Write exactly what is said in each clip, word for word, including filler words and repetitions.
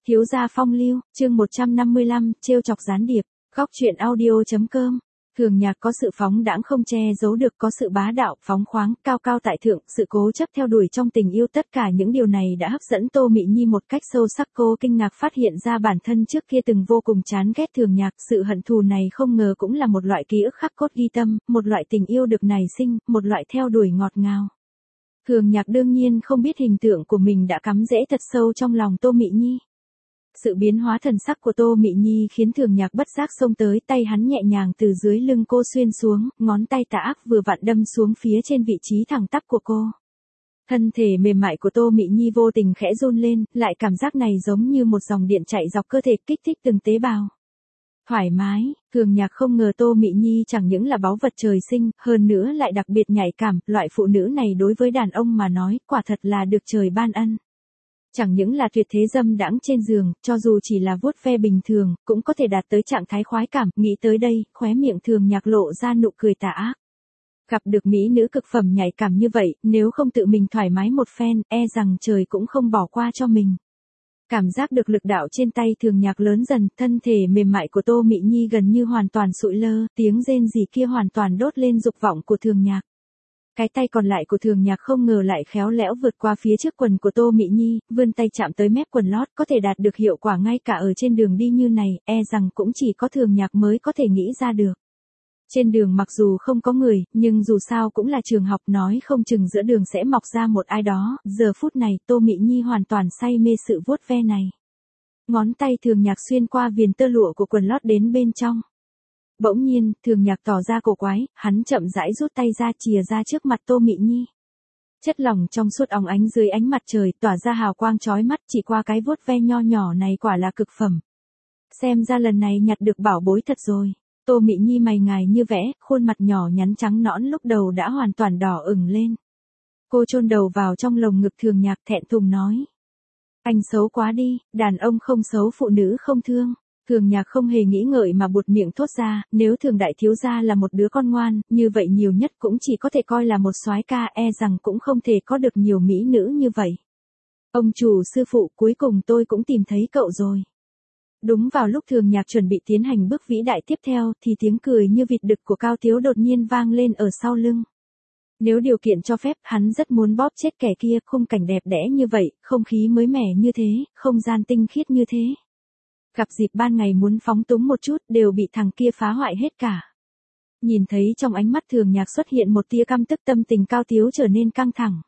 Thiếu gia phong lưu, chương một trăm năm mươi lăm, trêu chọc gián điệp, góc truyện audio.com. Thường Nhạc có sự phóng đãng không che giấu được, có sự bá đạo, phóng khoáng, cao cao tại thượng, sự cố chấp theo đuổi trong tình yêu, tất cả những điều này đã hấp dẫn Tô Mị Nhi một cách sâu sắc. Cô kinh ngạc phát hiện ra bản thân trước kia từng vô cùng chán ghét Thường Nhạc, sự hận thù này không ngờ cũng là một loại ký ức khắc cốt ghi tâm, một loại tình yêu được nảy sinh, một loại theo đuổi ngọt ngào. Thường Nhạc đương nhiên không biết hình tượng của mình đã cắm rễ thật sâu trong lòng Tô Mị Nhi. Sự biến hóa thần sắc của Tô Mị Nhi khiến Thường Nhạc bất giác xông tới, tay hắn nhẹ nhàng từ dưới lưng cô xuyên xuống, ngón tay tà ác vừa vặn đâm xuống phía trên vị trí thẳng tắp của cô. Thân thể mềm mại của Tô Mị Nhi vô tình khẽ run lên, lại cảm giác này giống như một dòng điện chạy dọc cơ thể, kích thích từng tế bào. Thoải mái, Thường Nhạc không ngờ Tô Mị Nhi chẳng những là báu vật trời sinh, hơn nữa lại đặc biệt nhạy cảm, loại phụ nữ này đối với đàn ông mà nói, quả thật là được trời ban ân. Chẳng những là tuyệt thế dâm đãng trên giường, cho dù chỉ là vuốt ve bình thường, cũng có thể đạt tới trạng thái khoái cảm. Nghĩ tới đây, khóe miệng Thường Nhạc lộ ra nụ cười tà ác. Gặp được mỹ nữ cực phẩm nhạy cảm như vậy, nếu không tự mình thoải mái một phen, e rằng trời cũng không bỏ qua cho mình. Cảm giác được lực đạo trên tay Thường Nhạc lớn dần, thân thể mềm mại của Tô Mị Nhi gần như hoàn toàn sụi lơ, tiếng rên rỉ kia hoàn toàn đốt lên dục vọng của Thường Nhạc. Cái tay còn lại của Thường Nhạc không ngờ lại khéo léo vượt qua phía trước quần của Tô Mị Nhi, vươn tay chạm tới mép quần lót, có thể đạt được hiệu quả ngay cả ở trên đường đi như này, e rằng cũng chỉ có Thường Nhạc mới có thể nghĩ ra được. Trên đường mặc dù không có người, nhưng dù sao cũng là trường học, nói không chừng giữa đường sẽ mọc ra một ai đó, giờ phút này Tô Mị Nhi hoàn toàn say mê sự vuốt ve này. Ngón tay Thường Nhạc xuyên qua viền tơ lụa của quần lót đến bên trong. Bỗng nhiên, Thường Nhạc tỏ ra cổ quái, hắn chậm rãi rút tay ra chìa ra trước mặt Tô Mị Nhi. Chất lỏng trong suốt óng ánh dưới ánh mặt trời, tỏa ra hào quang chói mắt, chỉ qua cái vuốt ve nho nhỏ này quả là cực phẩm. Xem ra lần này nhặt được bảo bối thật rồi. Tô Mị Nhi mày ngài như vẽ, khuôn mặt nhỏ nhắn trắng nõn lúc đầu đã hoàn toàn đỏ ửng lên. Cô chôn đầu vào trong lồng ngực Thường Nhạc, thẹn thùng nói: "Anh xấu quá đi, đàn ông không xấu phụ nữ không thương." Thường Nhạc không hề nghĩ ngợi mà buột miệng thốt ra, nếu Thường đại thiếu gia là một đứa con ngoan, như vậy nhiều nhất cũng chỉ có thể coi là một soái ca, e rằng cũng không thể có được nhiều mỹ nữ như vậy. Ông chủ sư phụ, cuối cùng tôi cũng tìm thấy cậu rồi. Đúng vào lúc Thường Nhạc chuẩn bị tiến hành bước vĩ đại tiếp theo, thì tiếng cười như vịt đực của Cao Tiếu đột nhiên vang lên ở sau lưng. Nếu điều kiện cho phép, hắn rất muốn bóp chết kẻ kia, khung cảnh đẹp đẽ như vậy, không khí mới mẻ như thế, không gian tinh khiết như thế. Gặp dịp ban ngày muốn phóng túng một chút, đều bị thằng kia phá hoại hết cả. Nhìn thấy trong ánh mắt Thường Nhạc xuất hiện một tia căm tức, tâm tình Cao Tiếu trở nên căng thẳng.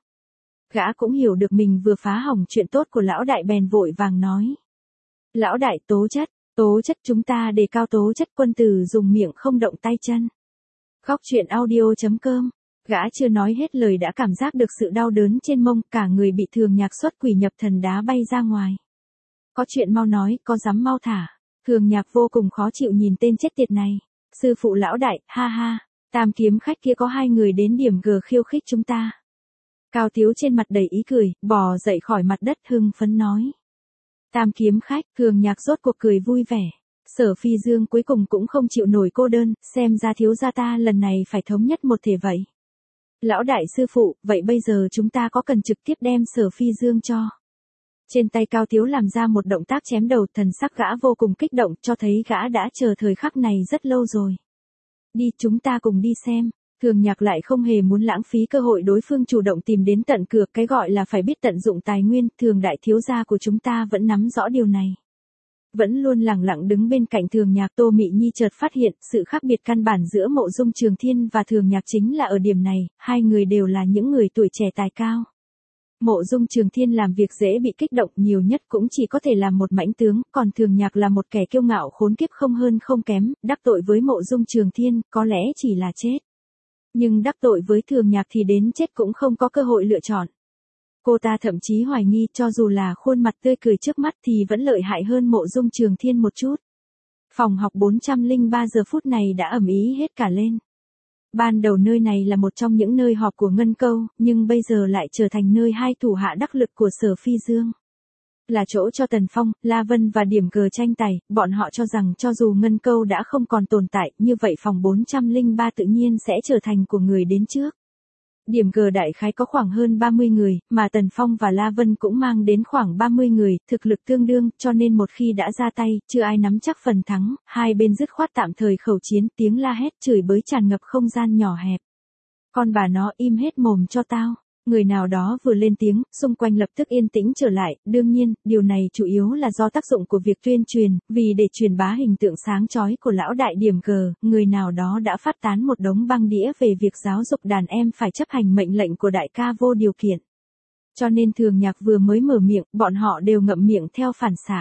Gã cũng hiểu được mình vừa phá hỏng chuyện tốt của lão đại, bèn vội vàng nói: "Lão đại, tố chất, tố chất chúng ta đề cao tố chất, quân tử dùng miệng không động tay chân." Góc truyện audio.com. Gã chưa nói hết lời đã cảm giác được sự đau đớn trên mông, cả người bị Thường Nhạc xuất quỷ nhập thần đá bay ra ngoài. "Có chuyện mau nói, có dám mau thả." Thường Nhạc vô cùng khó chịu nhìn tên chết tiệt này. "Sư phụ lão đại, ha ha, Tam kiếm khách kia có hai người đến điểm G khiêu khích chúng ta." Cao Tiếu trên mặt đầy ý cười, bò dậy khỏi mặt đất hưng phấn nói: "Tam kiếm khách." Thường Nhạc rốt cuộc cười vui vẻ. Sở Phi Dương cuối cùng cũng không chịu nổi cô đơn, xem ra thiếu gia ta lần này phải thống nhất một thể vậy. "Lão đại sư phụ, vậy bây giờ chúng ta có cần trực tiếp đem Sở Phi Dương cho?" Trên tay Cao Tiếu làm ra một động tác chém đầu, thần sắc gã vô cùng kích động, cho thấy gã đã chờ thời khắc này rất lâu rồi. "Đi, chúng ta cùng đi xem." Thường Nhạc lại không hề muốn lãng phí cơ hội đối phương chủ động tìm đến tận cửa, cái gọi là phải biết tận dụng tài nguyên, Thường đại thiếu gia của chúng ta vẫn nắm rõ điều này. Vẫn luôn lẳng lặng đứng bên cạnh Thường Nhạc, Tô Mị Nhi chợt phát hiện, sự khác biệt căn bản giữa Mộ Dung Trường Thiên và Thường Nhạc chính là ở điểm này, hai người đều là những người tuổi trẻ tài cao. Mộ Dung Trường Thiên làm việc dễ bị kích động, nhiều nhất cũng chỉ có thể làm một mãnh tướng, còn Thường Nhạc là một kẻ kiêu ngạo khốn kiếp không hơn không kém, đắc tội với Mộ Dung Trường Thiên, có lẽ chỉ là chết. Nhưng đắc tội với Thường Nhạc thì đến chết cũng không có cơ hội lựa chọn. Cô ta thậm chí hoài nghi, cho dù là khuôn mặt tươi cười trước mắt thì vẫn lợi hại hơn Mộ Dung Trường Thiên một chút. Phòng học bốn trăm lẻ ba giờ phút này đã ầm ĩ hết cả lên. Ban đầu nơi này là một trong những nơi họp của Ngân Câu, nhưng bây giờ lại trở thành nơi hai thủ hạ đắc lực của Sở Phi Dương. Là chỗ cho Tần Phong, La Vân và điểm cờ tranh tài, bọn họ cho rằng cho dù Ngân Câu đã không còn tồn tại, như vậy phòng bốn trăm lẻ ba tự nhiên sẽ trở thành của người đến trước. Điểm G đại khái có khoảng hơn ba mươi người, mà Tần Phong và La Vân cũng mang đến khoảng ba mươi người, thực lực tương đương, cho nên một khi đã ra tay, chưa ai nắm chắc phần thắng, hai bên dứt khoát tạm thời khẩu chiến, tiếng la hét chửi bới tràn ngập không gian nhỏ hẹp. Con bà nó im hết mồm cho tao. Người nào đó vừa lên tiếng, xung quanh lập tức yên tĩnh trở lại, đương nhiên, điều này chủ yếu là do tác dụng của việc tuyên truyền, vì để truyền bá hình tượng sáng chói của lão đại Điểm G, người nào đó đã phát tán một đống băng đĩa về việc giáo dục đàn em phải chấp hành mệnh lệnh của đại ca vô điều kiện. Cho nên Thường Nhạc vừa mới mở miệng, bọn họ đều ngậm miệng theo phản xạ.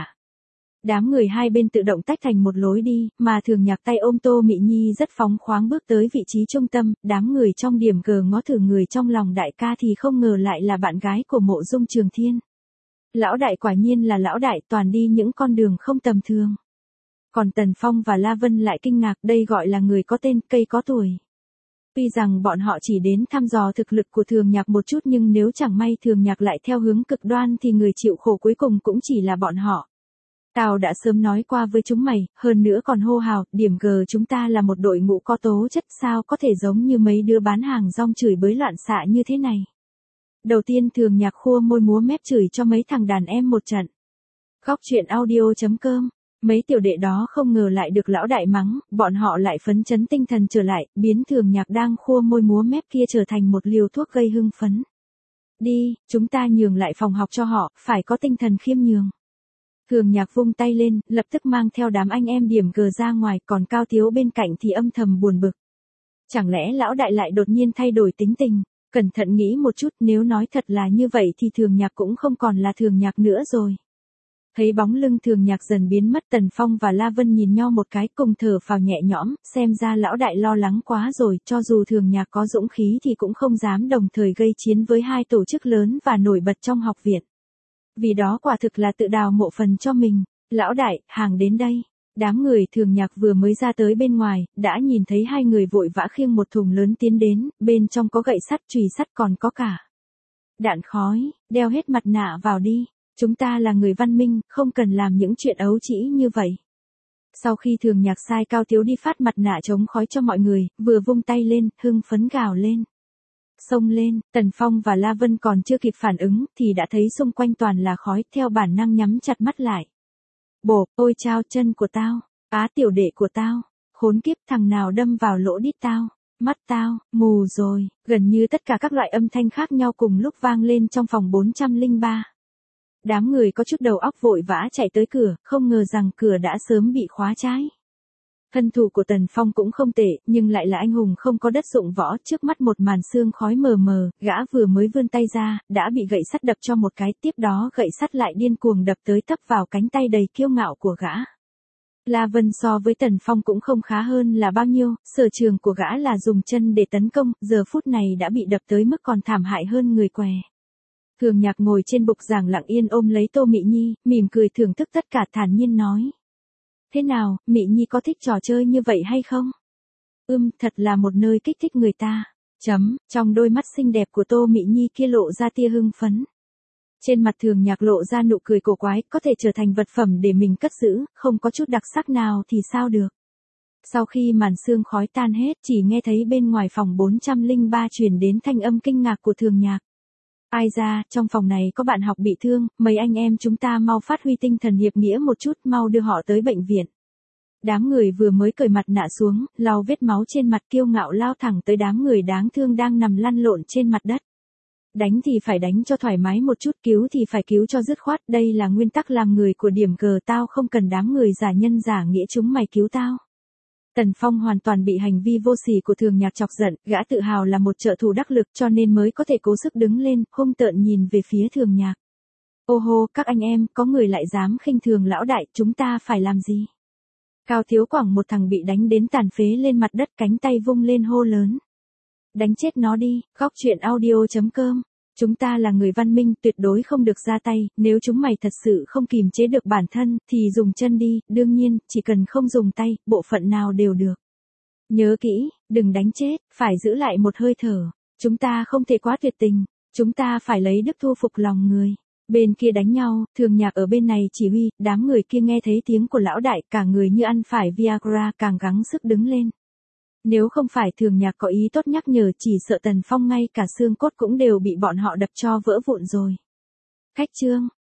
Đám người hai bên tự động tách thành một lối đi, mà Thường Nhạc tay ôm Tô Mị Nhi rất phóng khoáng bước tới vị trí trung tâm, đám người trong Điểm G ngó thử người trong lòng đại ca thì không ngờ lại là bạn gái của Mộ Dung Trường Thiên. Lão đại quả nhiên là lão đại, toàn đi những con đường không tầm thường. Còn Tần Phong và La Vân lại kinh ngạc, đây gọi là người có tên, cây có tuổi. Tuy rằng bọn họ chỉ đến thăm dò thực lực của Thường Nhạc một chút, nhưng nếu chẳng may Thường Nhạc lại theo hướng cực đoan thì người chịu khổ cuối cùng cũng chỉ là bọn họ. Tao đã sớm nói qua với chúng mày, hơn nữa còn hô hào, Điểm G chúng ta là một đội ngũ có tố chất, sao có thể giống như mấy đứa bán hàng rong chửi bới loạn xạ như thế này. Đầu tiên Thường Nhạc khua môi múa mép chửi cho mấy thằng đàn em một trận. Góc truyện audio chấm com. Mấy tiểu đệ đó không ngờ lại được lão đại mắng, bọn họ lại phấn chấn tinh thần trở lại, biến Thường Nhạc đang khua môi múa mép kia trở thành một liều thuốc gây hưng phấn. Đi, chúng ta nhường lại phòng học cho họ, phải có tinh thần khiêm nhường. Thường Nhạc vung tay lên, lập tức mang theo đám anh em Điểm G ra ngoài, còn Cao Tiếu bên cạnh thì âm thầm buồn bực. Chẳng lẽ lão đại lại đột nhiên thay đổi tính tình, cẩn thận nghĩ một chút, nếu nói thật là như vậy thì Thường Nhạc cũng không còn là Thường Nhạc nữa rồi. Thấy bóng lưng Thường Nhạc dần biến mất, Tần Phong và La Vân nhìn nhau một cái cùng thở phào nhẹ nhõm, xem ra lão đại lo lắng quá rồi, cho dù Thường Nhạc có dũng khí thì cũng không dám đồng thời gây chiến với hai tổ chức lớn và nổi bật trong học viện. Vì đó quả thực là tự đào mộ phần cho mình. Lão đại, hàng đến đây. Đám người Thường Nhạc vừa mới ra tới bên ngoài, đã nhìn thấy hai người vội vã khiêng một thùng lớn tiến đến, bên trong có gậy sắt, chùy sắt, còn có cả đạn khói, đeo hết mặt nạ vào đi. Chúng ta là người văn minh, không cần làm những chuyện ấu trĩ như vậy. Sau khi Thường Nhạc sai Cao Tiếu đi phát mặt nạ chống khói cho mọi người, vừa vung tay lên, hưng phấn gào lên. Xông lên, Tần Phong và La Vân còn chưa kịp phản ứng, thì đã thấy xung quanh toàn là khói, theo bản năng nhắm chặt mắt lại. Bộp, ôi chao, chân của tao, á tiểu đệ của tao, khốn kiếp, thằng nào đâm vào lỗ đít tao, mắt tao, mù rồi, gần như tất cả các loại âm thanh khác nhau cùng lúc vang lên trong phòng bốn trăm lẻ ba. Đám người có chút đầu óc vội vã chạy tới cửa, không ngờ rằng cửa đã sớm bị khóa trái. Thân thủ của Tần Phong cũng không tệ, nhưng lại là anh hùng không có đất dụng võ, trước mắt một màn sương khói mờ mờ, gã vừa mới vươn tay ra, đã bị gậy sắt đập cho một cái, tiếp đó gậy sắt lại điên cuồng đập tới tấp vào cánh tay đầy kiêu ngạo của gã. La Vân so với Tần Phong cũng không khá hơn là bao nhiêu, sở trường của gã là dùng chân để tấn công, giờ phút này đã bị đập tới mức còn thảm hại hơn người què. Thường Nhạc ngồi trên bục giảng lặng yên ôm lấy Tô Mị Nhi, mỉm cười thưởng thức tất cả, thản nhiên nói. Thế nào, Mị Nhi có thích trò chơi như vậy hay không? Ưm, thật là một nơi kích thích người ta. Chấm, trong đôi mắt xinh đẹp của Tô Mị Nhi kia lộ ra tia hưng phấn. Trên mặt Thường Nhạc lộ ra nụ cười cổ quái, có thể trở thành vật phẩm để mình cất giữ, không có chút đặc sắc nào thì sao được. Sau khi màn sương khói tan hết, chỉ nghe thấy bên ngoài phòng bốn trăm lẻ ba truyền đến thanh âm kinh ngạc của Thường Nhạc. Ai ra, trong phòng này có bạn học bị thương, mấy anh em chúng ta mau phát huy tinh thần hiệp nghĩa một chút, mau đưa họ tới bệnh viện. Đám người vừa mới cởi mặt nạ xuống, lau vết máu trên mặt, kiêu ngạo lao thẳng tới đám người đáng thương đang nằm lăn lộn trên mặt đất. Đánh thì phải đánh cho thoải mái một chút, cứu thì phải cứu cho dứt khoát, đây là nguyên tắc làm người của Điểm G, tao không cần đám người giả nhân giả nghĩa chúng mày cứu tao. Tần Phong hoàn toàn bị hành vi vô sỉ của Thường Nhạc chọc giận, gã tự hào là một trợ thủ đắc lực cho nên mới có thể cố sức đứng lên, hung tợn nhìn về phía Thường Nhạc. Ô hô, các anh em, có người lại dám khinh thường lão đại, chúng ta phải làm gì? Cao Thiếu Quảng, một thằng bị đánh đến tàn phế lên mặt đất, cánh tay vung lên hô lớn. Đánh chết nó đi, góc truyện audio chấm com. Chúng ta là người văn minh, tuyệt đối không được ra tay, nếu chúng mày thật sự không kìm chế được bản thân, thì dùng chân đi, đương nhiên, chỉ cần không dùng tay, bộ phận nào đều được. Nhớ kỹ, đừng đánh chết, phải giữ lại một hơi thở. Chúng ta không thể quá tuyệt tình, chúng ta phải lấy đức thu phục lòng người. Bên kia đánh nhau, Thường Nhạc ở bên này chỉ huy, đám người kia nghe thấy tiếng của lão đại, cả người như ăn phải Viagra, càng gắng sức đứng lên. Nếu không phải Thường Nhạc có ý tốt nhắc nhở, chỉ sợ Tần Phong ngay cả xương cốt cũng đều bị bọn họ đập cho vỡ vụn rồi. Khách trương,